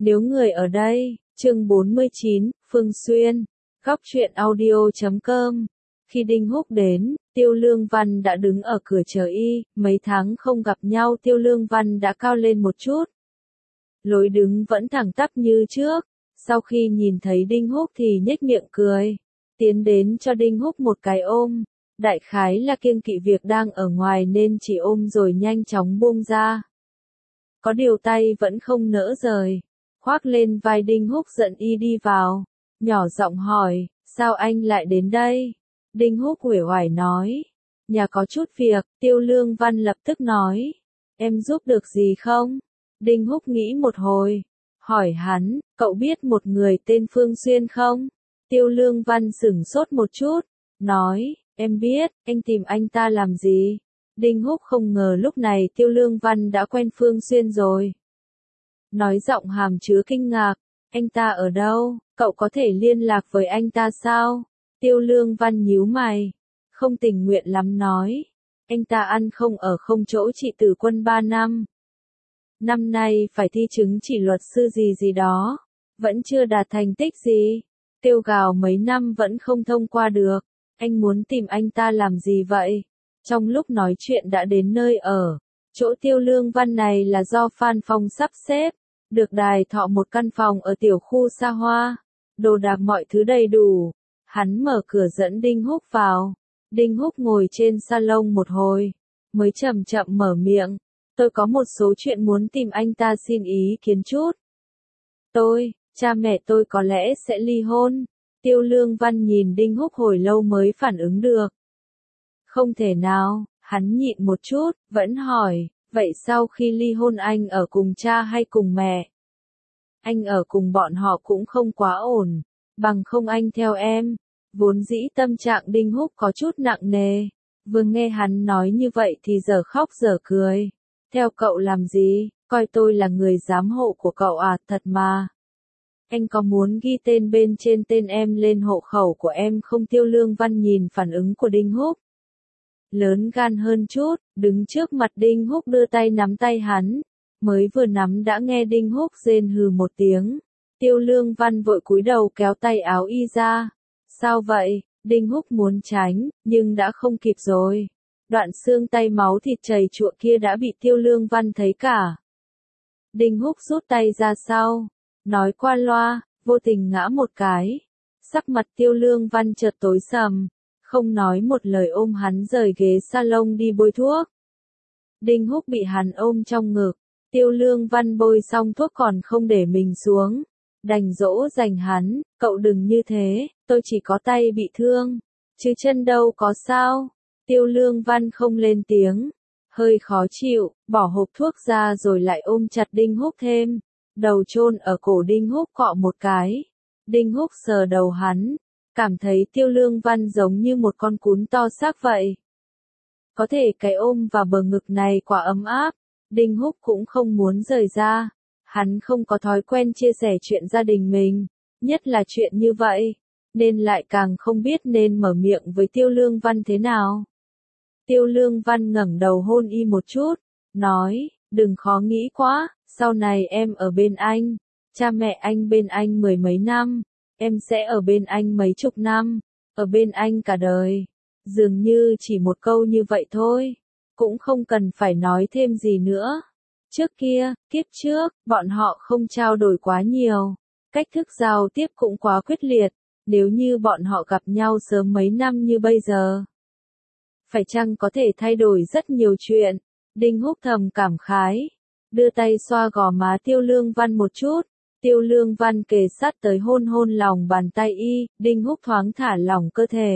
Nếu người ở đây, chương 49, Phương Xuyên, góc truyện audio.com. Khi Đinh Húc đến, Tiêu Lương Văn đã đứng ở cửa chờ y, mấy tháng không gặp nhau Tiêu Lương Văn đã cao lên một chút. Lối đứng vẫn thẳng tắp như trước, sau khi nhìn thấy Đinh Húc thì nhếch miệng cười, tiến đến cho Đinh Húc một cái ôm, đại khái là kiêng kỵ việc đang ở ngoài nên chỉ ôm rồi nhanh chóng buông ra. Có điều tay vẫn không nỡ rời, khoác lên vai Đinh Húc giận y đi vào, nhỏ giọng hỏi, sao anh lại đến đây? Đinh Húc uể oải nói, nhà có chút việc. Tiêu Lương Văn lập tức nói, em giúp được gì không? Đinh Húc nghĩ một hồi, hỏi hắn, cậu biết một người tên Phương Xuyên không? Tiêu Lương Văn sửng sốt một chút, nói, em biết. Anh tìm anh ta làm gì? Đinh Húc không ngờ lúc này Tiêu Lương Văn đã quen Phương Xuyên rồi. Nói giọng hàm chứa kinh ngạc, anh ta ở đâu? Cậu có thể liên lạc với anh ta sao? Tiêu Lương Văn nhíu mày, không tình nguyện lắm nói, anh ta ăn không ở không chỗ trị tử quân 3 năm. Năm nay phải thi chứng chỉ luật sư gì đó, vẫn chưa đạt thành tích gì, kêu gào mấy năm vẫn không thông qua được, anh muốn tìm anh ta làm gì vậy? Trong lúc nói chuyện đã đến nơi ở, chỗ Tiêu Lương Văn này là do Phan Phong sắp xếp, được đài thọ một căn phòng ở tiểu khu xa hoa, đồ đạc mọi thứ đầy đủ. Hắn mở cửa dẫn Đinh Húc vào. Đinh Húc ngồi trên salon một hồi, mới chậm chậm mở miệng. Tôi có một số chuyện muốn tìm anh ta xin ý kiến chút. Cha mẹ tôi có lẽ sẽ ly hôn. Tiêu Lương Văn nhìn Đinh Húc hồi lâu mới phản ứng được. Không thể nào, hắn nhịn một chút, vẫn hỏi, vậy sau khi ly hôn anh ở cùng cha hay cùng mẹ? Anh ở cùng bọn họ cũng không quá ổn. Bằng không anh theo em. Vốn dĩ tâm trạng Đinh Húc có chút nặng nề, vừa nghe hắn nói như vậy thì giờ khóc giờ cười. Theo cậu làm gì, coi tôi là người giám hộ của cậu à? Thật mà. Anh có muốn ghi tên bên trên tên em lên hộ khẩu của em không? Tiêu Lương Văn nhìn phản ứng của Đinh Húc, lớn gan hơn chút, đứng trước mặt Đinh Húc đưa tay nắm tay hắn, mới vừa nắm đã nghe Đinh Húc rên hừ một tiếng. Tiêu Lương Văn vội cúi đầu kéo tay áo y ra. Sao vậy? Đinh Húc muốn tránh, nhưng đã không kịp rồi. Đoạn xương tay máu thịt chảy chụa kia đã bị Tiêu Lương Văn thấy cả. Đinh Húc rút tay ra sau, nói qua loa, vô tình ngã một cái. Sắc mặt Tiêu Lương Văn chợt tối sầm, không nói một lời ôm hắn rời ghế salon đi bôi thuốc. Đinh Húc bị hắn ôm trong ngực, Tiêu Lương Văn bôi xong thuốc còn không để mình xuống. Đành dỗ dành hắn, cậu đừng như thế, tôi chỉ có tay bị thương, chứ chân đâu có sao. Tiêu Lương Văn không lên tiếng, hơi khó chịu, bỏ hộp thuốc ra rồi lại ôm chặt Đinh Húc thêm, đầu chôn ở cổ Đinh Húc cọ một cái. Đinh Húc sờ đầu hắn, cảm thấy Tiêu Lương Văn giống như một con cún to xác vậy. Có thể cái ôm vào bờ ngực này quả ấm áp, Đinh Húc cũng không muốn rời ra. Hắn không có thói quen chia sẻ chuyện gia đình mình, nhất là chuyện như vậy, nên lại càng không biết nên mở miệng với Tiêu Lương Văn thế nào. Tiêu Lương Văn ngẩng đầu hôn y một chút, nói, đừng khó nghĩ quá, sau này em ở bên anh, cha mẹ anh bên anh mười mấy năm, em sẽ ở bên anh mấy chục năm, ở bên anh cả đời. Dường như chỉ một câu như vậy thôi, cũng không cần phải nói thêm gì nữa. Trước kia, kiếp trước, bọn họ không trao đổi quá nhiều, cách thức giao tiếp cũng quá quyết liệt, nếu như bọn họ gặp nhau sớm mấy năm như bây giờ. Phải chăng có thể thay đổi rất nhiều chuyện? Đinh Húc thầm cảm khái, đưa tay xoa gò má Tiêu Lương Văn một chút, Tiêu Lương Văn kề sát tới hôn hôn lòng bàn tay y, Đinh Húc thoáng thả lỏng cơ thể.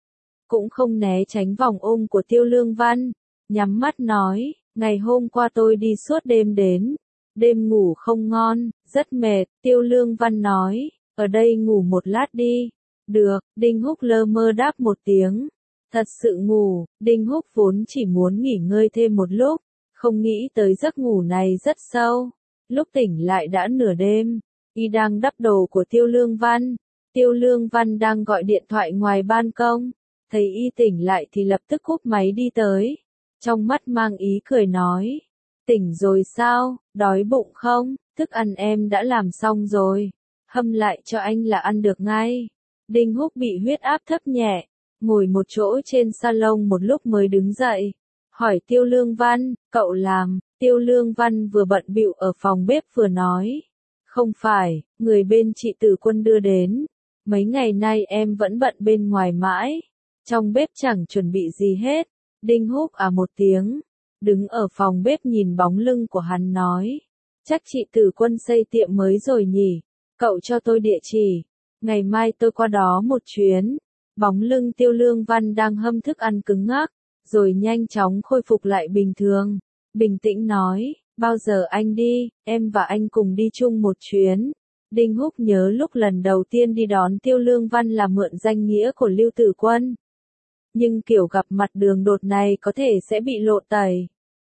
Cũng không né tránh vòng ôm của Tiêu Lương Văn, nhắm mắt nói. Ngày hôm qua tôi đi suốt đêm đến, đêm ngủ không ngon, rất mệt. Tiêu Lương Văn nói, ở đây ngủ một lát đi. Được. Đinh Húc lơ mơ đáp một tiếng. Thật sự ngủ. Đinh Húc vốn chỉ muốn nghỉ ngơi thêm một lúc, không nghĩ tới giấc ngủ này rất sâu. Lúc tỉnh lại đã nửa đêm, y đang đắp đồ của Tiêu Lương Văn. Tiêu Lương Văn đang gọi điện thoại ngoài ban công, thấy y tỉnh lại thì lập tức cúp máy đi tới. Trong mắt mang ý cười nói, Tỉnh rồi sao, đói bụng không? Thức ăn em đã làm xong rồi. Hâm lại cho anh là ăn được ngay. Đinh Húc bị huyết áp thấp nhẹ, ngồi một chỗ trên salon một lúc mới đứng dậy. Hỏi Tiêu Lương Văn, cậu làm? Tiêu Lương Văn vừa bận bịu ở phòng bếp vừa nói. Không phải, người bên chị Tử Quân đưa đến. Mấy ngày nay em vẫn bận bên ngoài mãi. Trong bếp chẳng chuẩn bị gì hết. Đinh Húc một tiếng. Đứng ở phòng bếp nhìn bóng lưng của hắn nói. Chắc chị Tử Quân xây tiệm mới rồi nhỉ. Cậu cho tôi địa chỉ. Ngày mai tôi qua đó một chuyến. Bóng lưng Tiêu Lương Văn đang hâm thức ăn cứng ngắc. Rồi nhanh chóng khôi phục lại bình thường. Bình tĩnh nói. Bao giờ anh đi, em và anh cùng đi chung một chuyến. Đinh Húc nhớ lúc lần đầu tiên đi đón Tiêu Lương Văn là mượn danh nghĩa của Lưu Tử Quân. Nhưng kiểu gặp mặt đường đột này có thể sẽ bị lộ tẩy.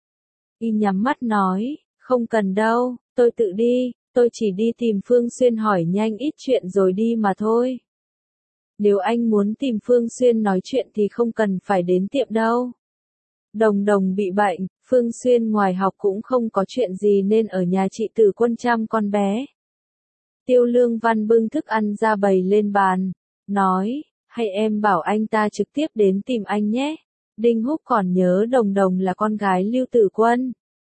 Y nhắm mắt nói, không cần đâu, tôi tự đi, tôi chỉ đi tìm Phương Xuyên hỏi nhanh ít chuyện rồi đi mà thôi. Nếu anh muốn tìm Phương Xuyên nói chuyện thì không cần phải đến tiệm đâu. Đồng Đồng bị bệnh, Phương Xuyên ngoài học cũng không có chuyện gì nên ở nhà chị Tử Quân chăm con bé. Tiêu Lương Văn bưng thức ăn ra bày lên bàn, nói, hay em bảo anh ta trực tiếp đến tìm anh nhé. Đinh Húc còn nhớ Đồng Đồng là con gái Lưu Tử Quân.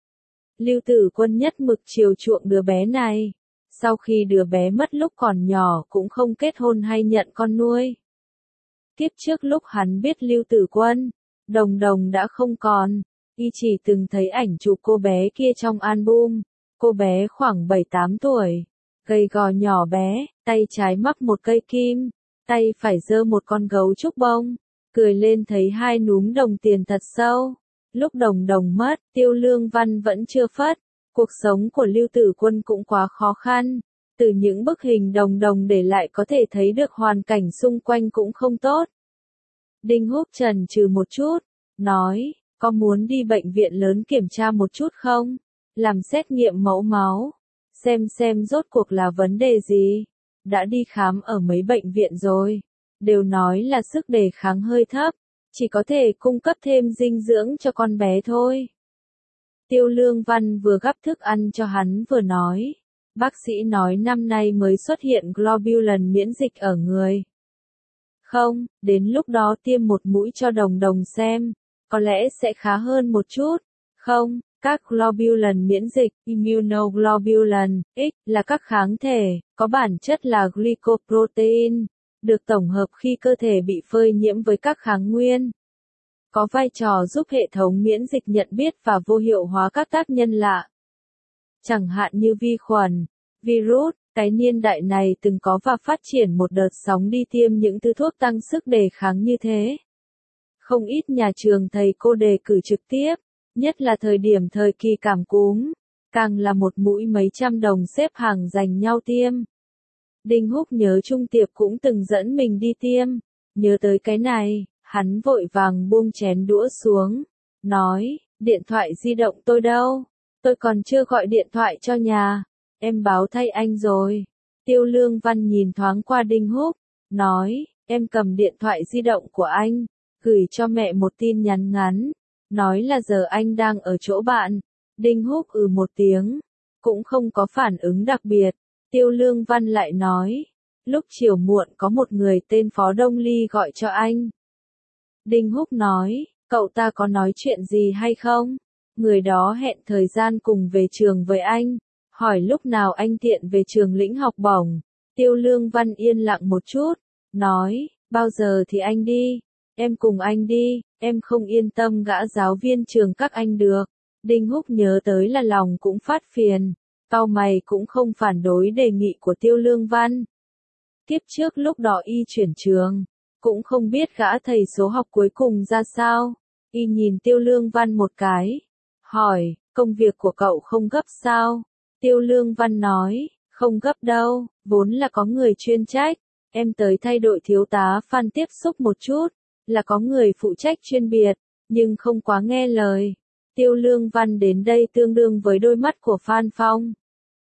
Lưu Tử Quân nhất mực chiều chuộng đứa bé này. Sau khi đứa bé mất lúc còn nhỏ cũng không kết hôn hay nhận con nuôi. Kiếp trước lúc hắn biết Lưu Tử Quân, Đồng Đồng đã không còn. Y chỉ từng thấy ảnh chụp cô bé kia trong album. Cô bé khoảng 7-8 tuổi. Gầy gò nhỏ bé, tay trái mắc một cây kim, tay phải giơ một con gấu trúc bông, cười lên thấy hai núm đồng tiền thật sâu. Lúc Đồng Đồng mất, Tiêu Lương Văn vẫn chưa phất, cuộc sống của Lưu Tử Quân cũng quá khó khăn. Từ những bức hình Đồng Đồng để lại có thể thấy được hoàn cảnh xung quanh cũng không tốt. Đinh Húc chần chừ một chút, nói, có muốn đi bệnh viện lớn kiểm tra một chút không? Làm xét nghiệm mẫu máu. Xem rốt cuộc là vấn đề gì. Đã đi khám ở mấy bệnh viện rồi. Đều nói là sức đề kháng hơi thấp. Chỉ có thể cung cấp thêm dinh dưỡng cho con bé thôi. Tiêu Lương Văn vừa gắp thức ăn cho hắn vừa nói. Bác sĩ nói năm nay mới xuất hiện globulin miễn dịch ở người. Không, đến lúc đó tiêm một mũi cho Đồng Đồng xem. Có lẽ sẽ khá hơn một chút. Không. Các globulin miễn dịch, immunoglobulin, X, là các kháng thể, có bản chất là glycoprotein, được tổng hợp khi cơ thể bị phơi nhiễm với các kháng nguyên. Có vai trò giúp hệ thống miễn dịch nhận biết và vô hiệu hóa các tác nhân lạ. Chẳng hạn như vi khuẩn, virus, cái niên đại này từng có và phát triển một đợt sóng đi tiêm những thứ thuốc tăng sức đề kháng như thế. Không ít nhà trường thầy cô đề cử trực tiếp. Nhất là thời điểm thời kỳ cảm cúm, càng là một mũi mấy trăm đồng xếp hàng giành nhau tiêm. Đinh Húc nhớ Trung Tiệp cũng từng dẫn mình đi tiêm, nhớ tới cái này, hắn vội vàng buông chén đũa xuống, nói, điện thoại di động tôi đâu, tôi còn chưa gọi điện thoại cho nhà, em báo thay anh rồi. Tiêu Lương Văn nhìn thoáng qua Đinh Húc, nói, em cầm điện thoại di động của anh, gửi cho mẹ một tin nhắn ngắn. Nói là giờ anh đang ở chỗ bạn. Đinh Húc một tiếng. Cũng không có phản ứng đặc biệt. Tiêu Lương Văn lại nói. Lúc chiều muộn có một người tên Phó Đông Ly gọi cho anh. Đinh Húc nói. Cậu ta có nói chuyện gì hay không? Người đó hẹn thời gian cùng về trường với anh. Hỏi lúc nào anh tiện về trường lĩnh học bổng. Tiêu Lương Văn yên lặng một chút. Nói. Bao giờ thì anh đi? Em cùng anh đi. Em không yên tâm gã giáo viên trường các anh được. Đinh Húc nhớ tới là lòng cũng phát phiền. Cau mày cũng không phản đối đề nghị của Tiêu Lương Văn. Kiếp trước lúc đó y chuyển trường, cũng không biết gã thầy số học cuối cùng ra sao. Y nhìn Tiêu Lương Văn một cái. Hỏi, công việc của cậu không gấp sao? Tiêu Lương Văn nói, không gấp đâu, vốn là có người chuyên trách. Em tới thay đội thiếu tá Phan tiếp xúc một chút. Là có người phụ trách chuyên biệt, nhưng không quá nghe lời. Tiêu Lương Văn đến đây tương đương với đôi mắt của Phan Phong.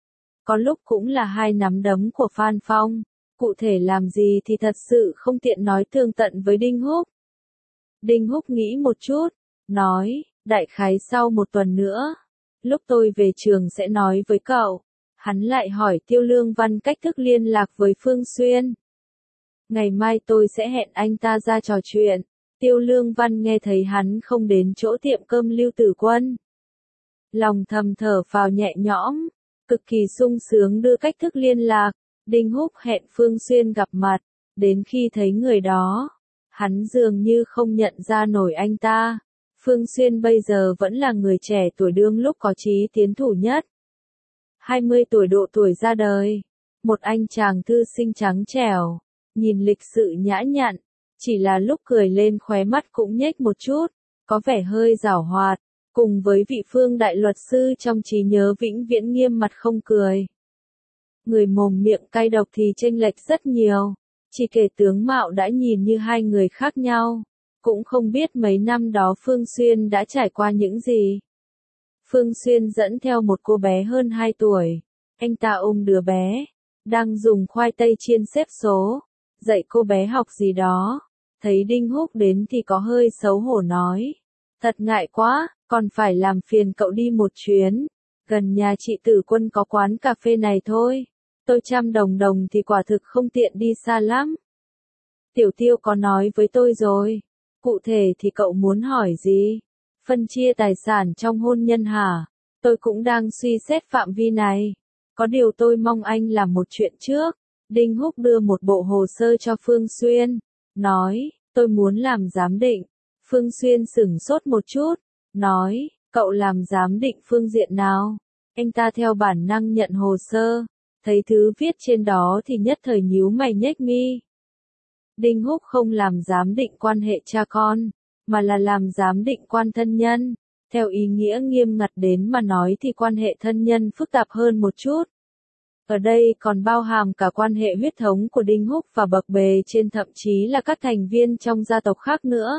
Có lúc cũng là hai nắm đấm của Phan Phong. Cụ thể làm gì thì thật sự không tiện nói tường tận với Đinh Húc. Đinh Húc nghĩ một chút, nói, đại khái sau một tuần nữa. lúc tôi về trường sẽ nói với cậu. Hắn lại hỏi Tiêu Lương Văn cách thức liên lạc với Phương Xuyên. Ngày mai tôi sẽ hẹn anh ta ra trò chuyện. Tiêu Lương Văn nghe thấy hắn không đến chỗ tiệm cơm Lưu Tử Quân. Lòng thầm thở phào nhẹ nhõm, cực kỳ sung sướng đưa cách thức liên lạc. Đinh Húc hẹn Phương Xuyên gặp mặt, đến khi thấy người đó, hắn dường như không nhận ra nổi anh ta. Phương Xuyên bây giờ vẫn là người trẻ tuổi đương lúc có chí tiến thủ nhất. 20 tuổi độ tuổi ra đời, một anh chàng thư sinh trắng trẻo, nhìn lịch sự nhã nhặn, chỉ là lúc cười lên khóe mắt cũng nhếch một chút, có vẻ hơi giảo hoạt, cùng với vị Phương đại luật sư trong trí nhớ vĩnh viễn nghiêm mặt không cười. Người mồm miệng cay độc thì chênh lệch rất nhiều, chỉ kể tướng mạo đã nhìn như hai người khác nhau, cũng không biết mấy năm đó Phương Xuyên đã trải qua những gì. Phương Xuyên dẫn theo một cô bé hơn 2 tuổi, anh ta ôm đứa bé, đang dùng khoai tây chiên xếp số, dạy cô bé học gì đó. Thấy Đinh Húc đến thì có hơi xấu hổ nói, thật ngại quá, còn phải làm phiền cậu đi một chuyến, gần nhà chị Tử Quân có quán cà phê này thôi, tôi 100 đồng thì quả thực không tiện đi xa lắm. Tiểu Tiêu có nói với tôi rồi, cụ thể thì cậu muốn hỏi gì? Phân chia tài sản trong hôn nhân hả? Tôi cũng đang suy xét phạm vi này, có điều tôi mong anh làm một chuyện trước. Đinh Húc đưa một bộ hồ sơ cho Phương Xuyên, nói, tôi muốn làm giám định. Phương Xuyên sửng sốt một chút, nói, cậu làm giám định phương diện nào? Anh ta theo bản năng nhận hồ sơ, thấy thứ viết trên đó thì nhất thời nhíu mày nhếch mi. Đinh Húc không làm giám định quan hệ cha con, mà là làm giám định quan thân nhân. Theo ý nghĩa nghiêm ngặt đến mà nói thì quan hệ thân nhân phức tạp hơn một chút. Ở đây còn bao hàm cả quan hệ huyết thống của Đinh Húc và bậc bề trên, thậm chí là các thành viên trong gia tộc khác nữa.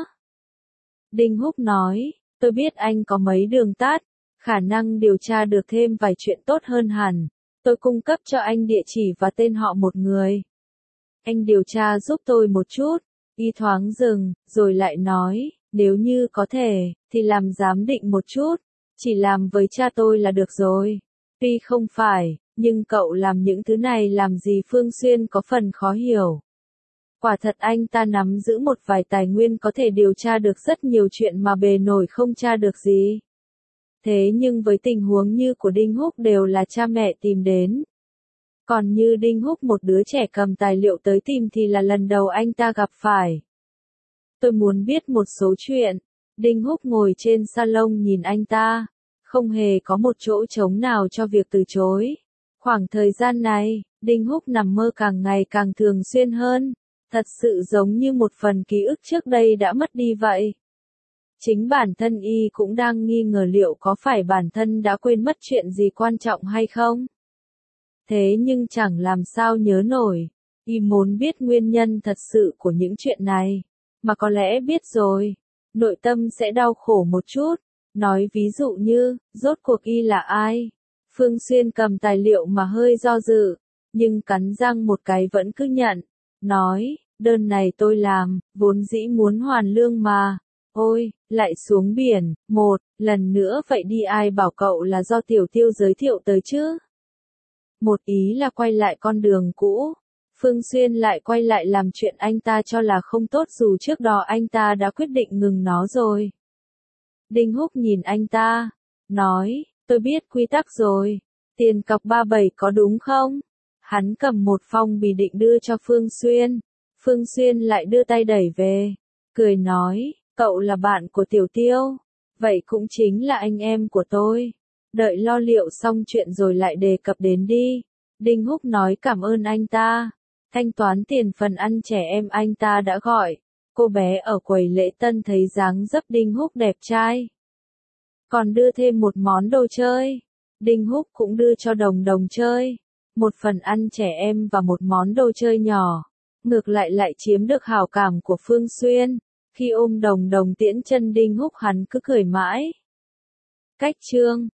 Đinh Húc nói, tôi biết anh có mấy đường tắt, khả năng điều tra được thêm vài chuyện tốt hơn hẳn. Tôi cung cấp cho anh địa chỉ và tên họ một người. Anh điều tra giúp tôi một chút. Y thoáng dừng, rồi lại nói, nếu như có thể, thì làm giám định một chút. Chỉ làm với cha tôi là được rồi. Tuy không phải, nhưng cậu làm những thứ này làm gì? Phương Xuyên có phần khó hiểu. Quả thật anh ta nắm giữ một vài tài nguyên có thể điều tra được rất nhiều chuyện mà bề nổi không tra được gì. Thế nhưng với tình huống như của Đinh Húc đều là cha mẹ tìm đến. Còn như Đinh Húc một đứa trẻ cầm tài liệu tới tìm thì là lần đầu anh ta gặp phải. Tôi muốn biết một số chuyện. Đinh Húc ngồi trên salon nhìn anh ta, không hề có một chỗ trống nào cho việc từ chối. Khoảng thời gian này, Đinh Húc nằm mơ càng ngày càng thường xuyên hơn, thật sự giống như một phần ký ức trước đây đã mất đi vậy. Chính bản thân y cũng đang nghi ngờ liệu có phải bản thân đã quên mất chuyện gì quan trọng hay không. Thế nhưng chẳng làm sao nhớ nổi, y muốn biết nguyên nhân thật sự của những chuyện này, mà có lẽ biết rồi, nội tâm sẽ đau khổ một chút. Nói ví dụ như, rốt cuộc y là ai? Phương Xuyên cầm tài liệu mà hơi do dự, nhưng cắn răng một cái vẫn cứ nhận, nói, đơn này tôi làm, vốn dĩ muốn hoàn lương mà. Ôi, lại xuống biển, một lần nữa vậy đi, ai bảo cậu là do Tiểu Tiêu giới thiệu tới chứ? Một ý là quay lại con đường cũ. Phương Xuyên lại quay lại làm chuyện anh ta cho là không tốt dù trước đó anh ta đã quyết định ngừng nó rồi. Đinh Húc nhìn anh ta, nói, tôi biết quy tắc rồi, tiền cọc 37 có đúng không? Hắn cầm một phong bì định đưa cho Phương Xuyên. Phương Xuyên lại đưa tay đẩy về, cười nói, cậu là bạn của Tiểu Tiêu, vậy cũng chính là anh em của tôi. Đợi lo liệu xong chuyện rồi lại đề cập đến đi. Đinh Húc nói cảm ơn anh ta. Thanh toán tiền phần ăn trẻ em anh ta đã gọi. Cô bé ở quầy lễ tân thấy dáng dấp Đinh Húc đẹp trai, còn đưa thêm một món đồ chơi. Đinh Húc cũng đưa cho Đồng Đồng chơi một phần ăn trẻ em và một món đồ chơi nhỏ. Ngược lại chiếm được hảo cảm của Phương Xuyên. Khi ôm Đồng Đồng tiễn chân Đinh Húc hắn cứ cười mãi. Cách chương